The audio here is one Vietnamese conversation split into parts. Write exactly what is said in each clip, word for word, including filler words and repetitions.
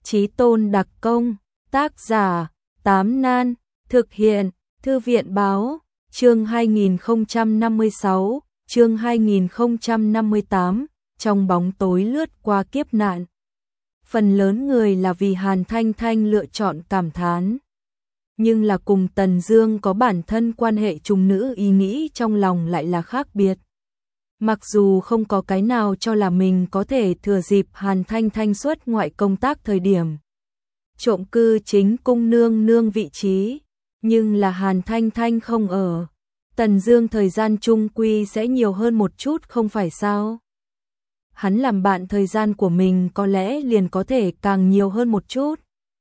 Chí Tôn đặc công, tác giả, Tám Nan, thực hiện, Thư viện báo, chương hai nghìn không trăm năm mươi sáu, chương hai nghìn không trăm năm mươi tám, trong bóng tối lướt qua kiếp nạn. Phần lớn người là vì Hàn Thanh Thanh lựa chọn cảm thán. Nhưng là cùng Tần Dương có bản thân quan hệ trùng nữ, ý nghĩ trong lòng lại là khác biệt. Mặc dù không có cái nào cho là mình có thể thừa dịp Hàn Thanh Thanh xuất ngoại công tác thời điểm trộm cư chính cung nương nương vị trí, nhưng là Hàn Thanh Thanh không ở, Tần Dương thời gian chung quy sẽ nhiều hơn một chút không phải sao? Hắn làm bạn thời gian của mình có lẽ liền có thể càng nhiều hơn một chút.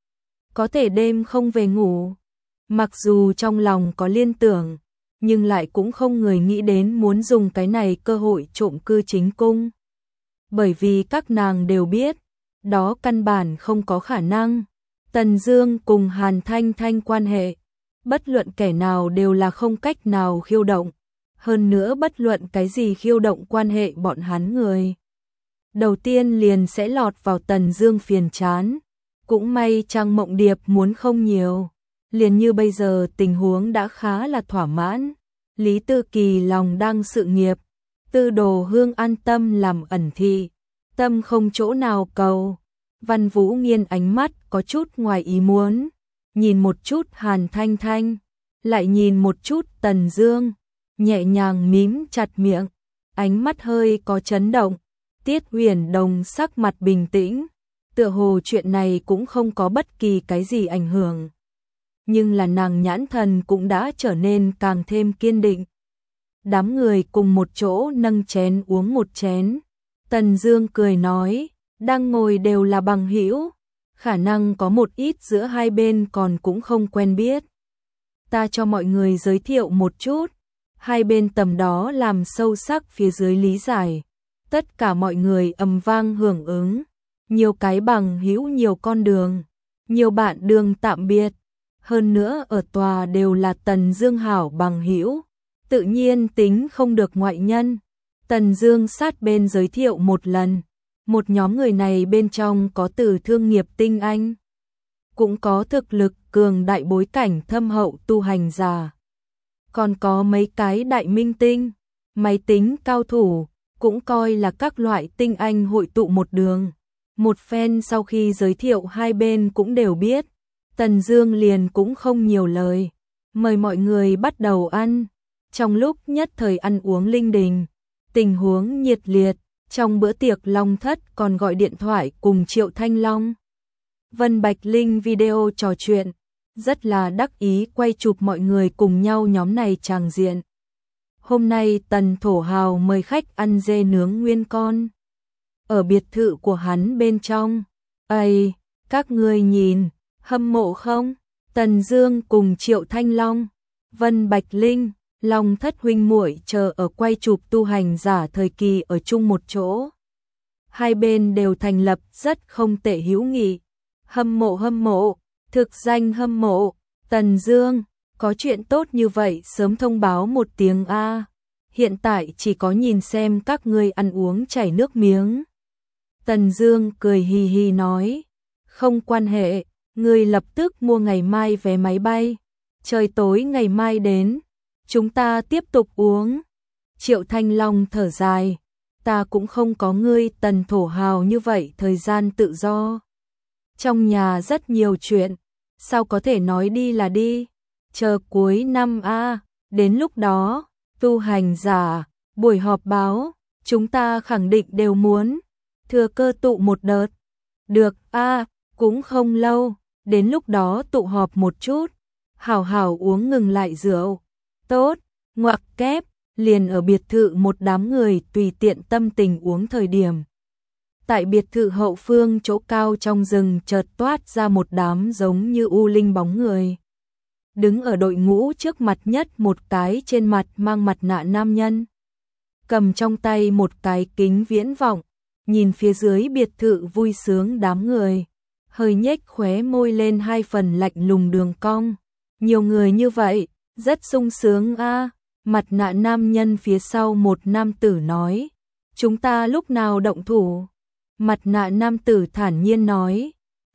Có thể đêm không về ngủ, mặc dù trong lòng có liên tưởng, nhưng lại cũng không người nghĩ đến muốn dùng cái này cơ hội trộm cư chính cung. Bởi vì các nàng đều biết, đó căn bản không có khả năng. Tần Dương cùng Hàn Thanh Thanh quan hệ, bất luận kẻ nào đều là không cách nào khiêu động. Hơn nữa bất luận cái gì khiêu động quan hệ bọn hắn người, đầu tiên liền sẽ lọt vào Tần Dương phiền chán. Cũng may Trang Mộng Điệp muốn không nhiều. Liền như bây giờ tình huống đã khá là thỏa mãn. Lý Tư Kỳ lòng đang sự nghiệp, Tư Đồ Hương an tâm làm ẩn thị, tâm không chỗ nào cầu. Văn Vũ Nghiên ánh mắt có chút ngoài ý muốn, nhìn một chút Hàn Thanh Thanh, lại nhìn một chút Tần Dương, nhẹ nhàng mím chặt miệng, ánh mắt hơi có chấn động. Tiết Huyền Đồng sắc mặt bình tĩnh, tựa hồ chuyện này cũng không có bất kỳ cái gì ảnh hưởng. Nhưng là nàng nhãn thần cũng đã trở nên càng thêm kiên định. Đám người cùng một chỗ nâng chén uống một chén. Tần Dương cười nói, đang ngồi đều là bằng hữu, khả năng có một ít giữa hai bên còn cũng không quen biết. Ta cho mọi người giới thiệu một chút, hai bên tầm đó làm sâu sắc phía dưới lý giải. Tất cả mọi người ầm vang hưởng ứng, nhiều cái bằng hữu nhiều con đường, nhiều bạn đường tạm biệt. Hơn nữa ở tòa đều là Tần Dương hảo bằng hữu, tự nhiên tính không được ngoại nhân. Tần Dương sát bên giới thiệu một lần, một nhóm người này bên trong có từ thương nghiệp tinh anh, cũng có thực lực cường đại bối cảnh thâm hậu tu hành giả, còn có mấy cái đại minh tinh, máy tính cao thủ, cũng coi là các loại tinh anh hội tụ một đường. Một phen sau khi giới thiệu hai bên cũng đều biết, Tần Dương liền cũng không nhiều lời, mời mọi người bắt đầu ăn. Trong lúc nhất thời ăn uống linh đình, tình huống nhiệt liệt, trong bữa tiệc Long Thất còn gọi điện thoại cùng Triệu Thanh Long, Vân Bạch Linh video trò chuyện, rất là đắc ý quay chụp mọi người cùng nhau nhóm này tràng diện. Hôm nay Tần Thổ Hào mời khách ăn dê nướng nguyên con, ở biệt thự của hắn bên trong. Ây, các ngươi nhìn, hâm mộ không? Tần Dương cùng Triệu Thanh Long, Vân Bạch Linh, Long Thất huynh muội chờ ở quay chụp tu hành giả thời kỳ ở chung một chỗ. Hai bên đều thành lập rất không tệ hữu nghị. Hâm mộ hâm mộ, thực danh hâm mộ. Tần Dương, có chuyện tốt như vậy sớm thông báo một tiếng a. Hiện tại chỉ có nhìn xem các ngươi ăn uống chảy nước miếng. Tần Dương cười hì hì nói, không quan hệ, ngươi lập tức mua ngày mai vé máy bay, trời tối ngày mai đến, chúng ta tiếp tục uống. Triệu Thanh Long thở dài, ta cũng không có ngươi Tần Thổ Hào như vậy thời gian tự do. Trong nhà rất nhiều chuyện, sao có thể nói đi là đi, chờ cuối năm a, đến lúc đó, tu hành giả, buổi họp báo, chúng ta khẳng định đều muốn thừa cơ tụ một đợt. Được a, cũng không lâu, đến lúc đó tụ họp một chút, hảo hảo uống ngừng lại rượu. Tốt, ngoặc kép, liền ở biệt thự một đám người tùy tiện tâm tình uống thời điểm. Tại biệt thự hậu phương chỗ cao trong rừng chợt toát ra một đám giống như u linh bóng người. Đứng ở đội ngũ trước mặt nhất một cái trên mặt mang mặt nạ nam nhân, cầm trong tay một cái kính viễn vọng, nhìn phía dưới biệt thự vui sướng đám người, hơi nhếch khóe môi lên hai phần lạnh lùng đường cong. Nhiều người như vậy, rất sung sướng a. Mặt nạ nam nhân phía sau một nam tử nói, chúng ta lúc nào động thủ? Mặt nạ nam tử thản nhiên nói,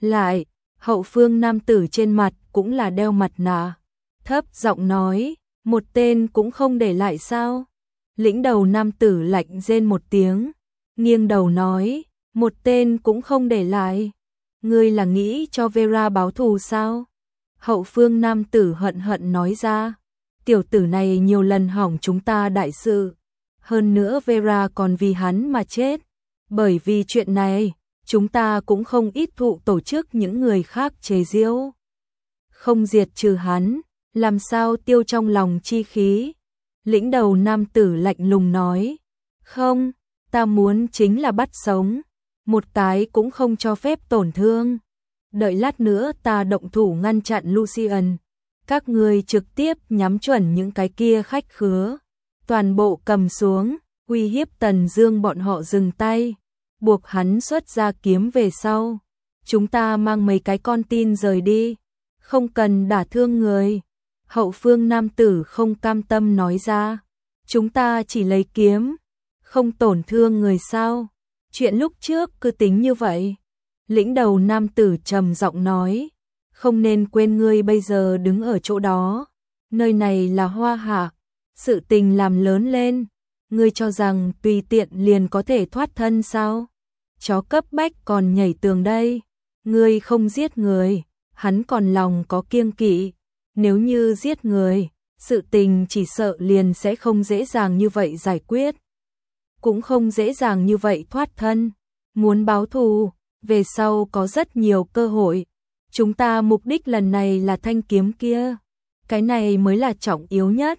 Lại, hậu phương nam tử trên mặt cũng là đeo mặt nạ, thấp giọng nói, một tên cũng không để lại sao? Lĩnh đầu nam tử lạnh rên một tiếng, nghiêng đầu nói, một tên cũng không để lại. Ngươi là nghĩ cho Vera báo thù sao? Hậu phương nam tử hận hận nói ra, tiểu tử này nhiều lần hỏng chúng ta đại sự, hơn nữa Vera còn vì hắn mà chết. Bởi vì chuyện này, chúng ta cũng không ít thụ tổ chức những người khác chế giễu. Không diệt trừ hắn, làm sao tiêu trong lòng chi khí? Lĩnh đầu nam tử lạnh lùng nói, không, ta muốn chính là bắt sống, một cái cũng không cho phép tổn thương. Đợi lát nữa ta động thủ ngăn chặn Lucian, các ngươi trực tiếp nhắm chuẩn những cái kia khách khứa, toàn bộ cầm xuống, uy hiếp Tần Dương bọn họ dừng tay, buộc hắn xuất ra kiếm về sau. Chúng ta mang mấy cái con tin rời đi, không cần đả thương người. Hậu phương nam tử không cam tâm nói ra, chúng ta chỉ lấy kiếm, không tổn thương người sao? Chuyện lúc trước cứ tính như vậy. Lĩnh đầu nam tử trầm giọng nói, không nên quên ngươi bây giờ đứng ở chỗ đó, nơi này là Hoa Hạ, sự tình làm lớn lên, ngươi cho rằng tùy tiện liền có thể thoát thân sao? Chó cấp bách còn nhảy tường đây, ngươi không giết người, hắn còn lòng có kiêng kỵ, nếu như giết người, sự tình chỉ sợ liền sẽ không dễ dàng như vậy giải quyết, cũng không dễ dàng như vậy thoát thân. Muốn báo thù, về sau có rất nhiều cơ hội. Chúng ta mục đích lần này là thanh kiếm kia, cái này mới là trọng yếu nhất.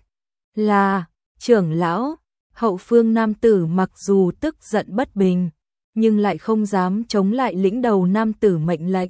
Là, trưởng lão, hậu phương nam tử mặc dù tức giận bất bình, nhưng lại không dám chống lại lĩnh đầu nam tử mệnh lệnh.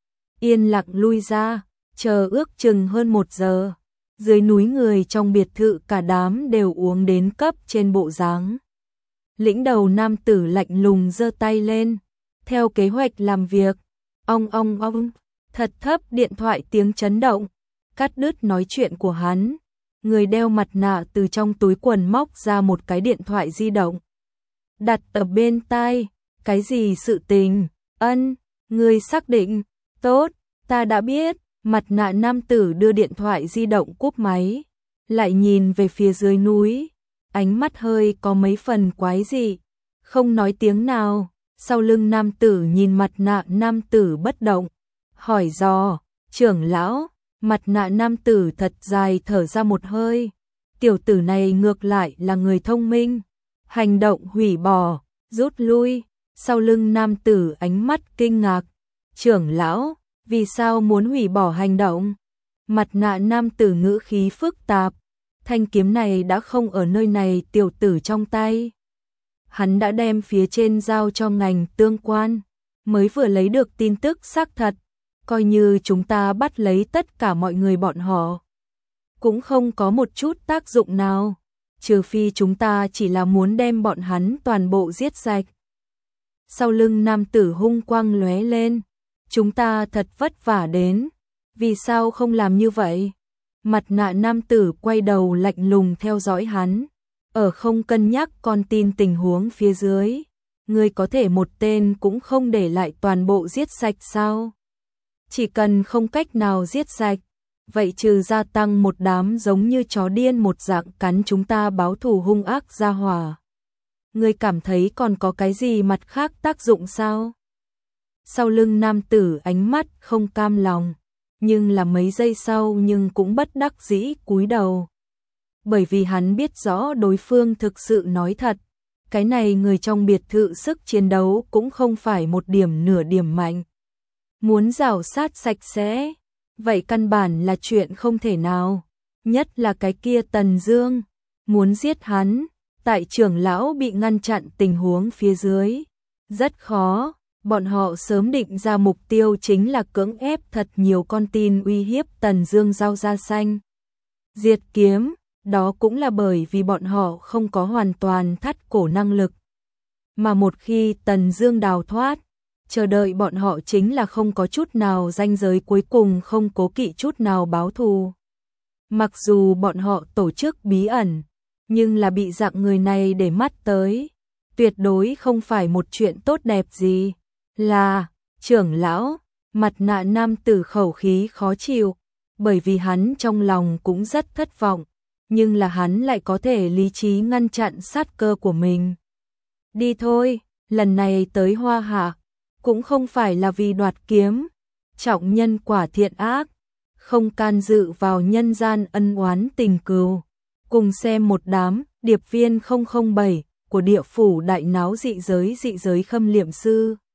Yên lặng lui ra, chờ ước chừng hơn một giờ. Dưới núi người trong biệt thự cả đám đều uống đến cấp trên bộ dáng. Lĩnh đầu nam tử lạnh lùng giơ tay lên, theo kế hoạch làm việc. Ong ong ong, thật thấp điện thoại tiếng chấn động, cắt đứt nói chuyện của hắn. Người đeo mặt nạ từ trong túi quần móc ra một cái điện thoại di động, đặt ở bên tai. Cái gì sự tình? Ân, người xác định. Tốt, ta đã biết. Mặt nạ nam tử đưa điện thoại di động cúp máy, lại nhìn về phía dưới núi, ánh mắt hơi có mấy phần quái dị, không nói tiếng nào. Sau lưng nam tử nhìn mặt nạ nam tử bất động, hỏi dò, trưởng lão. Mặt nạ nam tử thật dài thở ra một hơi, tiểu tử này ngược lại là người thông minh. Hành động hủy bỏ, rút lui. Sau lưng nam tử ánh mắt kinh ngạc, trưởng lão, vì sao muốn hủy bỏ hành động? Mặt nạ nam tử ngữ khí phức tạp, thanh kiếm này đã không ở nơi này tiểu tử trong tay. Hắn đã đem phía trên giao cho ngành tương quan, mới vừa lấy được tin tức xác thật, coi như chúng ta bắt lấy tất cả mọi người bọn họ, cũng không có một chút tác dụng nào, trừ phi chúng ta chỉ là muốn đem bọn hắn toàn bộ giết sạch. Sau lưng nam tử hung quang lóe lên, chúng ta thật vất vả đến, vì sao không làm như vậy? Mặt nạ nam tử quay đầu lạnh lùng theo dõi hắn, ở không cân nhắc con tin tình huống phía dưới, ngươi có thể một tên cũng không để lại toàn bộ giết sạch sao? Chỉ cần không cách nào giết sạch, vậy trừ gia tăng một đám giống như chó điên một dạng cắn chúng ta báo thù hung ác gia hỏa, ngươi cảm thấy còn có cái gì mặt khác tác dụng sao? Sau lưng nam tử ánh mắt không cam lòng, nhưng là mấy giây sau nhưng cũng bất đắc dĩ cúi đầu. Bởi vì hắn biết rõ đối phương thực sự nói thật, cái này người trong biệt thự sức chiến đấu cũng không phải một điểm nửa điểm mạnh. Muốn rào sát sạch sẽ, vậy căn bản là chuyện không thể nào, nhất là cái kia Tần Dương, muốn giết hắn, tại trưởng lão bị ngăn chặn tình huống phía dưới, rất khó. Bọn họ sớm định ra mục tiêu chính là cưỡng ép thật nhiều con tin uy hiếp Tần Dương giao ra xanh. Diệt kiếm, đó cũng là bởi vì bọn họ không có hoàn toàn thắt cổ năng lực. Mà một khi Tần Dương đào thoát, chờ đợi bọn họ chính là không có chút nào ranh giới cuối cùng, không cố kỵ chút nào báo thù. Mặc dù bọn họ tổ chức bí ẩn, nhưng là bị dạng người này để mắt tới, tuyệt đối không phải một chuyện tốt đẹp gì. Là, trưởng lão, Mặt nạ nam tử khẩu khí khó chịu, bởi vì hắn trong lòng cũng rất thất vọng, nhưng là hắn lại có thể lý trí ngăn chặn sát cơ của mình. Đi thôi, lần này tới Hoa Hạ, cũng không phải là vì đoạt kiếm, trọng nhân quả thiện ác, không can dự vào nhân gian ân oán tình cừu. Cùng xem một đám điệp viên không không bảy của địa phủ đại náo dị giới dị giới khâm liệm sư.